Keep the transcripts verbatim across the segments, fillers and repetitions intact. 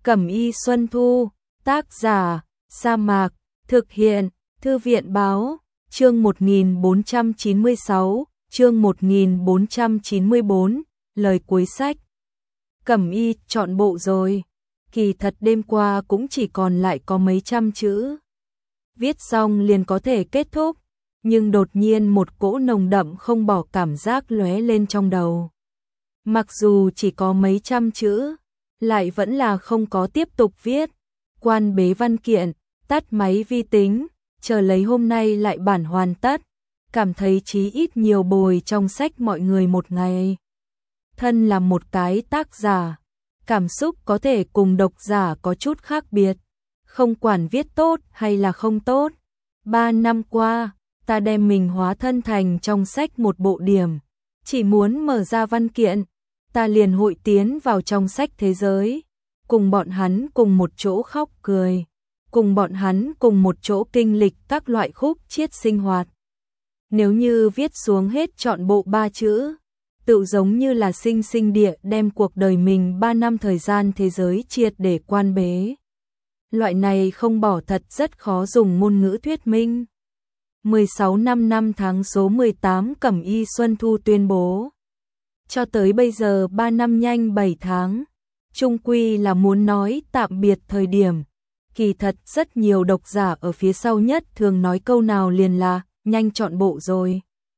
Cẩm Y Xuân Thu, tác giả, Sa Mạc, thực hiện, Thư viện báo, chương một nghìn bốn trăm chín mươi sáu, chương một nghìn bốn trăm chín mươi bốn, lời cuối sách. Cẩm Y chọn bộ rồi, kỳ thật đêm qua cũng chỉ còn lại có mấy trăm chữ. Viết xong liền có thể kết thúc, nhưng đột nhiên một cỗ nồng đậm không bỏ cảm giác lóe lên trong đầu. Mặc dù chỉ có mấy trăm chữ, lại vẫn là không có tiếp tục viết. Quan bế văn kiện, tắt máy vi tính, chờ lấy hôm nay lại bản hoàn tất, cảm thấy chí ít nhiều bồi trong sách mọi người một ngày. Thân là một cái tác giả, cảm xúc có thể cùng độc giả có chút khác biệt, không quản viết tốt hay là không tốt. Ba năm qua, ta đem mình hóa thân thành trong sách một bộ điểm, chỉ muốn mở ra văn kiện, ta liền hội tiến vào trong sách thế giới, cùng bọn hắn cùng một chỗ khóc cười, cùng bọn hắn cùng một chỗ kinh lịch các loại khúc chiết sinh hoạt. Nếu như viết xuống hết trọn bộ ba chữ, tự giống như là sinh sinh địa đem cuộc đời mình ba năm thời gian thế giới triệt để quan bế. Loại này không bỏ thật rất khó dùng ngôn ngữ thuyết minh. mười sáu năm năm tháng số mười tám Cẩm Y Xuân Thu tuyên bố. Cho tới bây giờ ba năm nhanh bảy tháng, chung quy là muốn nói tạm biệt thời điểm. Kỳ thật rất nhiều độc giả ở phía sau nhất thường nói câu nào liền là nhanh chọn bộ rồi,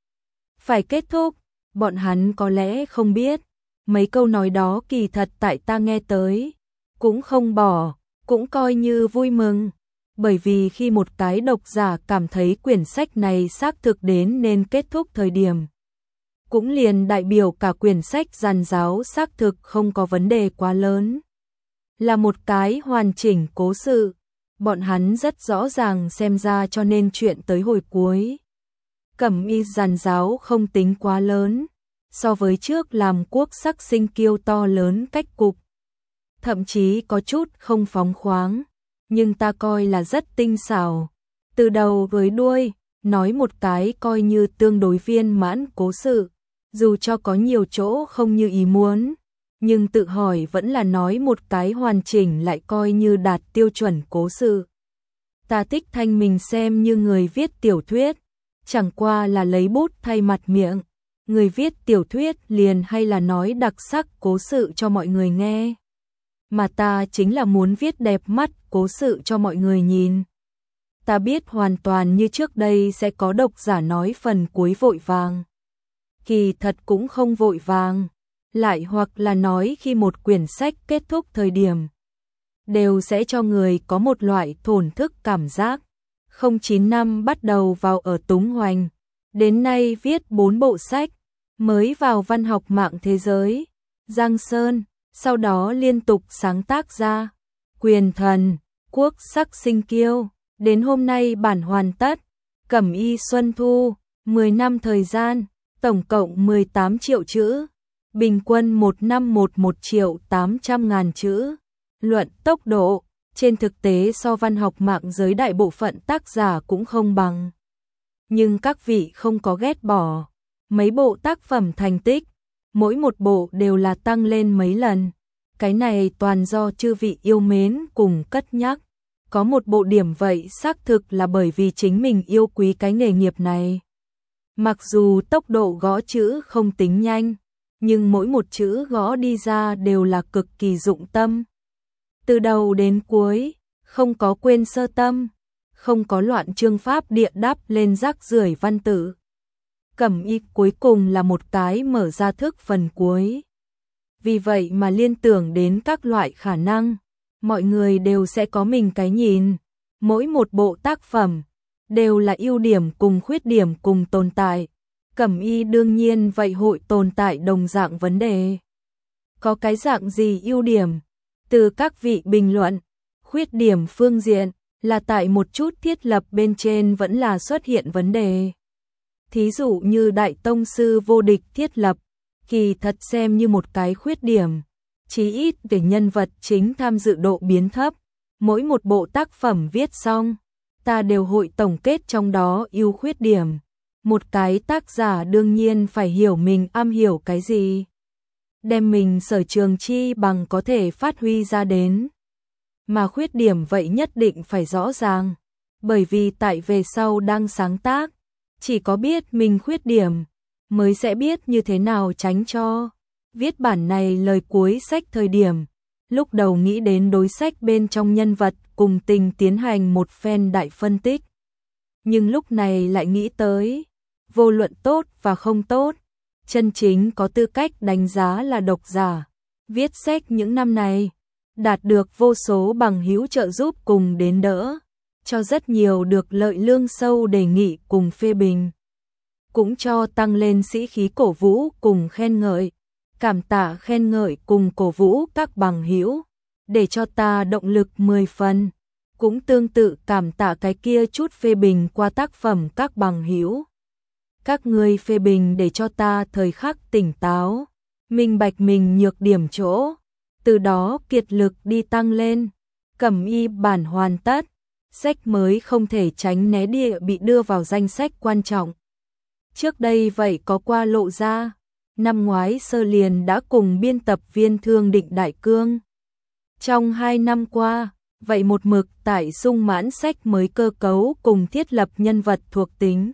phải kết thúc. Bọn hắn có lẽ không biết, mấy câu nói đó kỳ thật tại ta nghe tới cũng không bỏ, cũng coi như vui mừng. Bởi vì khi một cái độc giả cảm thấy quyển sách này xác thực đến nên kết thúc thời điểm, cũng liền đại biểu cả quyển sách giàn giáo xác thực không có vấn đề quá lớn, là một cái hoàn chỉnh cố sự. Bọn hắn rất rõ ràng xem ra cho nên chuyện tới hồi cuối, Cẩm Y giàn giáo không tính quá lớn, so với trước làm quốc sắc sinh kiêu to lớn cách cục, thậm chí có chút không phóng khoáng, nhưng ta coi là rất tinh xảo, từ đầu với đuôi, nói một cái coi như tương đối viên mãn cố sự, dù cho có nhiều chỗ không như ý muốn, nhưng tự hỏi vẫn là nói một cái hoàn chỉnh lại coi như đạt tiêu chuẩn cố sự. Ta thích thanh mình xem như người viết tiểu thuyết, chẳng qua là lấy bút thay mặt miệng, người viết tiểu thuyết liền hay là nói đặc sắc cố sự cho mọi người nghe. Mà ta chính là muốn viết đẹp mắt cố sự cho mọi người nhìn. Ta biết hoàn toàn như trước đây sẽ có độc giả nói phần cuối vội vàng. Kỳ thật cũng không vội vàng, lại hoặc là nói khi một quyển sách kết thúc thời điểm, đều sẽ cho người có một loại thổn thức cảm giác. Không chín năm bắt đầu vào ở Túng Hoành, đến nay viết bốn bộ sách, mới vào văn học mạng thế giới, Giang Sơn, sau đó liên tục sáng tác ra Quyền Thần, Quốc Sắc Sinh Kiêu, đến hôm nay bản hoàn tất, Cẩm Y Xuân Thu, mười năm thời gian, tổng cộng mười tám triệu chữ, bình quân một năm một một triệu tám trăm ngàn chữ. Luận tốc độ, trên thực tế so văn học mạng giới đại bộ phận tác giả cũng không bằng. Nhưng các vị không có ghét bỏ, mấy bộ tác phẩm thành tích, mỗi một bộ đều là tăng lên mấy lần. Cái này toàn do chư vị yêu mến cùng cất nhắc. Có một bộ điểm vậy xác thực là bởi vì chính mình yêu quý cái nghề nghiệp này. Mặc dù tốc độ gõ chữ không tính nhanh, nhưng mỗi một chữ gõ đi ra đều là cực kỳ dụng tâm. Từ đầu đến cuối, không có quên sơ tâm, không có loạn chương pháp địa đáp lên rác rưởi văn tự. Cẩm Y cuối cùng là một cái mở ra thức phần cuối. Vì vậy mà liên tưởng đến các loại khả năng, mọi người đều sẽ có mình cái nhìn. Mỗi một bộ tác phẩm đều là ưu điểm cùng khuyết điểm cùng tồn tại. Cẩm Y đương nhiên vậy hội tồn tại đồng dạng vấn đề. Có cái dạng gì ưu điểm? Từ các vị bình luận, khuyết điểm phương diện là tại một chút thiết lập bên trên vẫn là xuất hiện vấn đề. Thí dụ như Đại Tông Sư Vô Địch thiết lập, kỳ thật xem như một cái khuyết điểm, chí ít để nhân vật chính tham dự độ biến thấp. Mỗi một bộ tác phẩm viết xong, ta đều hội tổng kết trong đó ưu khuyết điểm. Một cái tác giả đương nhiên phải hiểu mình am hiểu cái gì, đem mình sở trường chi bằng có thể phát huy ra đến. mà khuyết điểm vậy nhất định phải rõ ràng, bởi vì tại về sau đang sáng tác, chỉ có biết mình khuyết điểm mới sẽ biết như thế nào tránh cho. Viết bản này lời cuối sách thời điểm, lúc đầu nghĩ đến đối sách bên trong nhân vật cùng tình tiến hành một phen đại phân tích. Nhưng lúc này lại nghĩ tới, vô luận tốt và không tốt, chân chính có tư cách đánh giá là độc giả. Viết sách những năm này, đạt được vô số bằng hữu trợ giúp cùng đến đỡ, cho rất nhiều được lợi lương sâu đề nghị cùng phê bình. Cũng cho tăng lên sĩ khí cổ vũ cùng khen ngợi, cảm tạ khen ngợi cùng cổ vũ các bằng hữu, để cho ta động lực mười phần. Cũng tương tự cảm tạ cái kia chút phê bình qua tác phẩm các bằng hữu. Các ngươi phê bình để cho ta thời khắc tỉnh táo, minh bạch mình nhược điểm chỗ, từ đó kiệt lực đi tăng lên. Cẩm y bản hoàn tất, sách mới không thể tránh né địa bị đưa vào danh sách quan trọng. Trước đây vậy có qua lộ ra, năm ngoái sơ liền đã cùng biên tập viên Thương Định Đại Cương. Trong hai năm qua, vậy một mực tại sung mãn sách mới cơ cấu cùng thiết lập nhân vật thuộc tính.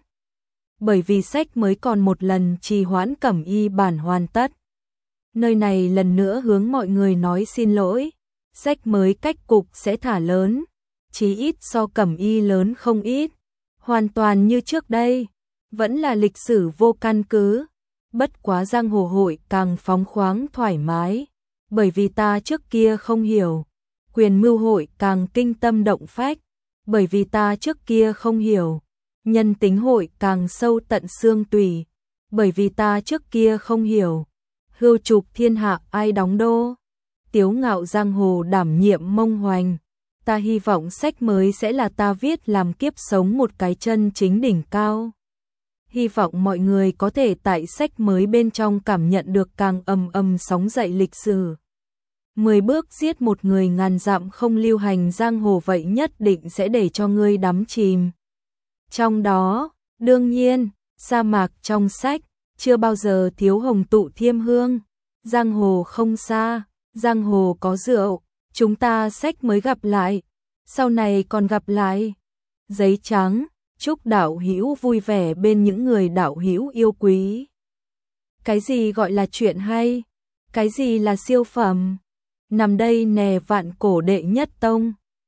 Bởi vì sách mới còn một lần trì hoãn cẩm y bản hoàn tất. Nơi này lần nữa hướng mọi người nói xin lỗi, sách mới cách cục sẽ thả lớn, chí ít so cẩm y lớn không ít, hoàn toàn như trước đây, vẫn là lịch sử vô căn cứ, bất quá giang hồ hội càng phóng khoáng thoải mái, bởi vì ta trước kia không hiểu, quyền mưu hội càng kinh tâm động phách, bởi vì ta trước kia không hiểu, nhân tính hội càng sâu tận xương tủy, bởi vì ta trước kia không hiểu, hưu trục thiên hạ ai đóng đô, tiếu ngạo giang hồ đảm nhiệm mông hoành. Ta hy vọng sách mới sẽ là ta viết làm kiếp sống một cái chân chính đỉnh cao. Hy vọng mọi người có thể tại sách mới bên trong cảm nhận được càng ầm ầm sóng dậy lịch sử. Mười bước giết một người ngàn dặm không lưu hành giang hồ vậy nhất định sẽ để cho ngươi đắm chìm. Trong đó, đương nhiên, sa mạc trong sách, chưa bao giờ thiếu hồng tụ thiêm hương. Giang hồ không xa, giang hồ có rượu, chúng ta sách mới gặp lại, sau này còn gặp lại. Giấy trắng, chúc đạo hữu vui vẻ bên những người đạo hữu yêu quý. Cái gì gọi là chuyện hay? Cái gì là siêu phẩm? Nằm đây nè vạn cổ đệ nhất tông.